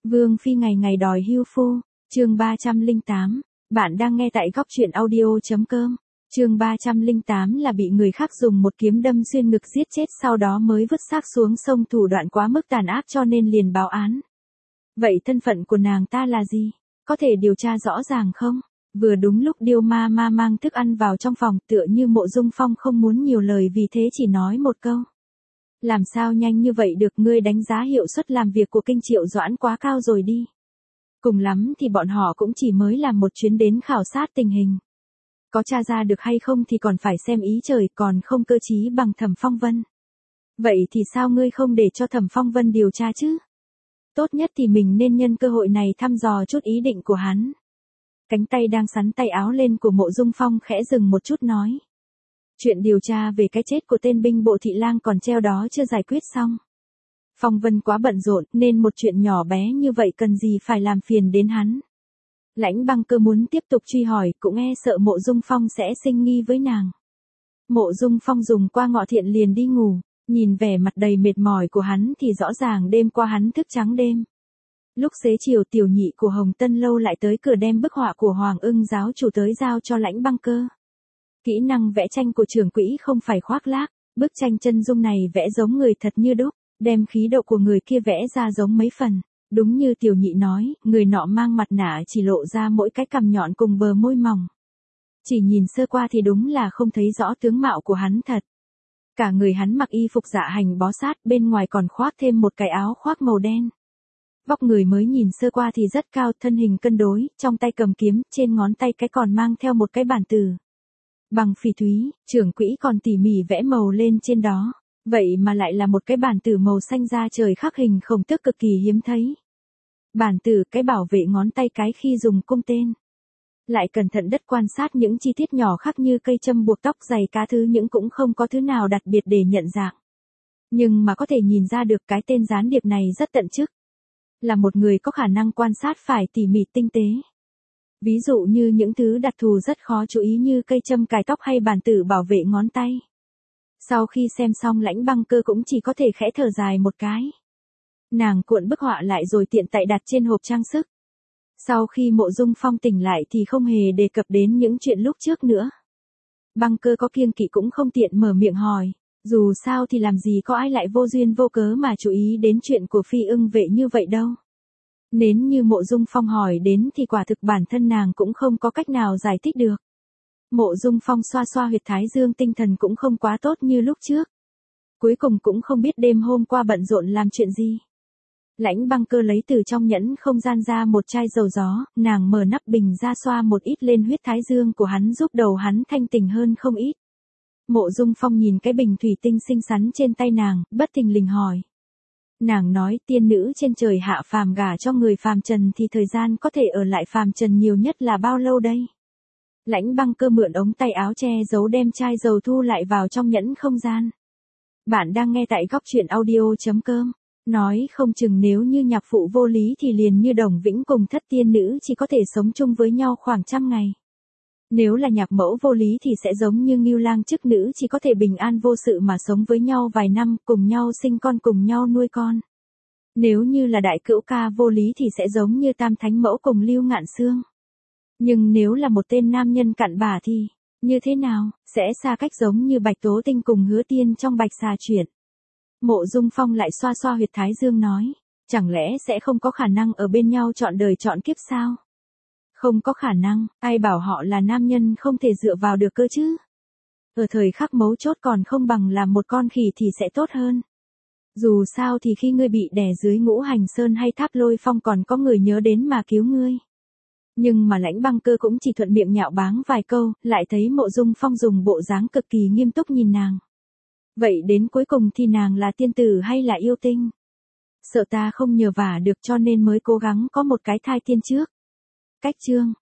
Vương Phi ngày ngày đòi hưu phu, chương 308, bạn đang nghe tại góc truyện audio.com. Chương 308 là bị người khác dùng một kiếm đâm xuyên ngực giết chết sau đó mới vứt xác xuống sông, thủ đoạn quá mức tàn ác cho nên liền báo án. Vậy thân phận của nàng ta là gì? Có thể điều tra rõ ràng không? Vừa đúng lúc Điêu Ma Ma mang thức ăn vào trong phòng, tựa như Mộ Dung Phong không muốn nhiều lời vì thế chỉ nói một câu. Làm sao nhanh như vậy được, ngươi đánh giá hiệu suất làm việc của Kinh Triệu Doãn quá cao rồi đi. Cùng lắm thì bọn họ cũng chỉ mới làm một chuyến đến khảo sát tình hình. Có tra ra được hay không thì còn phải xem ý trời, còn không cơ trí bằng Thẩm Phong Vân. Vậy thì sao ngươi không để cho Thẩm Phong Vân điều tra chứ? Tốt nhất thì mình nên nhân cơ hội này thăm dò chút ý định của hắn. Cánh tay đang sắn tay áo lên của Mộ Dung Phong khẽ dừng một chút nói. Chuyện điều tra về cái chết của tên binh bộ thị lang còn treo đó chưa giải quyết xong. Phong Vân quá bận rộn nên một chuyện nhỏ bé như vậy cần gì phải làm phiền đến hắn. Lãnh Băng Cơ muốn tiếp tục truy hỏi cũng e sợ Mộ Dung Phong sẽ sinh nghi với nàng. Mộ Dung Phong dùng qua ngọ thiện liền đi ngủ, nhìn vẻ mặt đầy mệt mỏi của hắn thì rõ ràng đêm qua hắn thức trắng đêm. Lúc xế chiều tiểu nhị của Hồng Tân Lâu lại tới cửa đem bức họa của Hoàng Ưng giáo chủ tới giao cho Lãnh Băng Cơ. Kỹ năng vẽ tranh của trưởng quỹ không phải khoác lác, bức tranh chân dung này vẽ giống người thật như đúc, đem khí độ của người kia vẽ ra giống mấy phần. Đúng như tiểu nhị nói, người nọ mang mặt nạ chỉ lộ ra mỗi cái cằm nhọn cùng bờ môi mỏng. Chỉ nhìn sơ qua thì đúng là không thấy rõ tướng mạo của hắn thật. Cả người hắn mặc y phục dạ hành bó sát, bên ngoài còn khoác thêm một cái áo khoác màu đen. Vóc người mới nhìn sơ qua thì rất cao, thân hình cân đối, trong tay cầm kiếm, trên ngón tay cái còn mang theo một cái bản từ. Bằng phỉ thúy, trưởng quỹ còn tỉ mỉ vẽ màu lên trên đó. Vậy mà lại là một cái bản tử màu xanh da trời khắc hình khổng tước cực kỳ hiếm thấy. Bản tử cái bảo vệ ngón tay cái khi dùng cung tên. Lại cẩn thận đất quan sát những chi tiết nhỏ khác như cây châm buộc tóc, giày cá thứ những cũng không có thứ nào đặc biệt để nhận dạng. Nhưng mà có thể nhìn ra được cái tên gián điệp này rất tận chức. Là một người có khả năng quan sát phải tỉ mỉ tinh tế. Ví dụ như những thứ đặc thù rất khó chú ý như cây châm cài tóc hay bản tử bảo vệ ngón tay. Sau khi xem xong Lãnh Băng Cơ cũng chỉ có thể khẽ thở dài một cái. Nàng cuộn bức họa lại rồi tiện tay đặt trên hộp trang sức. Sau khi Mộ Dung Phong tỉnh lại thì không hề đề cập đến những chuyện lúc trước nữa. Băng Cơ có kiêng kỵ cũng không tiện mở miệng hỏi, dù sao thì làm gì có ai lại vô duyên vô cớ mà chú ý đến chuyện của Phi Ưng Vệ như vậy đâu. Nếu như Mộ Dung Phong hỏi đến thì quả thực bản thân nàng cũng không có cách nào giải thích được. Mộ Dung Phong xoa xoa huyệt thái dương, tinh thần cũng không quá tốt như lúc trước. Cuối cùng cũng không biết đêm hôm qua bận rộn làm chuyện gì. Lãnh Băng Cơ lấy từ trong nhẫn không gian ra một chai dầu gió, nàng mở nắp bình ra xoa một ít lên huyết thái dương của hắn giúp đầu hắn thanh tỉnh hơn không ít. Mộ Dung Phong nhìn cái bình thủy tinh xinh xắn trên tay nàng, bất thình lình hỏi. Nàng nói tiên nữ trên trời hạ phàm gả cho người phàm trần thì thời gian có thể ở lại phàm trần nhiều nhất là bao lâu đây? Lãnh Băng Cơ mượn ống tay áo che giấu đem chai dầu thu lại vào trong nhẫn không gian. Bạn đang nghe tại góc truyện audio.com. Nói không chừng nếu như nhạc phụ vô lý thì liền như Đồng Vĩnh cùng thất tiên nữ chỉ có thể sống chung với nhau khoảng 100 ngày. Nếu là nhạc mẫu vô lý thì sẽ giống như Ngưu Lang chức nữ chỉ có thể bình an vô sự mà sống với nhau vài năm, cùng nhau sinh con cùng nhau nuôi con. Nếu như là đại cữu ca vô lý thì sẽ giống như Tam Thánh Mẫu cùng Lưu Ngạn Sương. Nhưng nếu là một tên nam nhân cặn bã thì, như thế nào, sẽ xa cách giống như Bạch Tố Tinh cùng Hứa Tiên trong Bạch Xà Truyện. Mộ Dung Phong lại xoa xoa huyệt thái dương nói, chẳng lẽ sẽ không có khả năng ở bên nhau trọn đời trọn kiếp sao? Không có khả năng, ai bảo họ là nam nhân không thể dựa vào được cơ chứ? Ở thời khắc mấu chốt còn không bằng làm một con khỉ thì sẽ tốt hơn. Dù sao thì khi ngươi bị đè dưới Ngũ Hành Sơn hay Tháp Lôi Phong còn có người nhớ đến mà cứu ngươi. Nhưng mà Lãnh Băng Cơ cũng chỉ thuận miệng nhạo báng vài câu, lại thấy Mộ Dung Phong dùng bộ dáng cực kỳ nghiêm túc nhìn nàng. Vậy đến cuối cùng thì nàng là tiên tử hay là yêu tinh? Sợ ta không nhờ vả được cho nên mới cố gắng có một cái thai tiên trước. Cách chương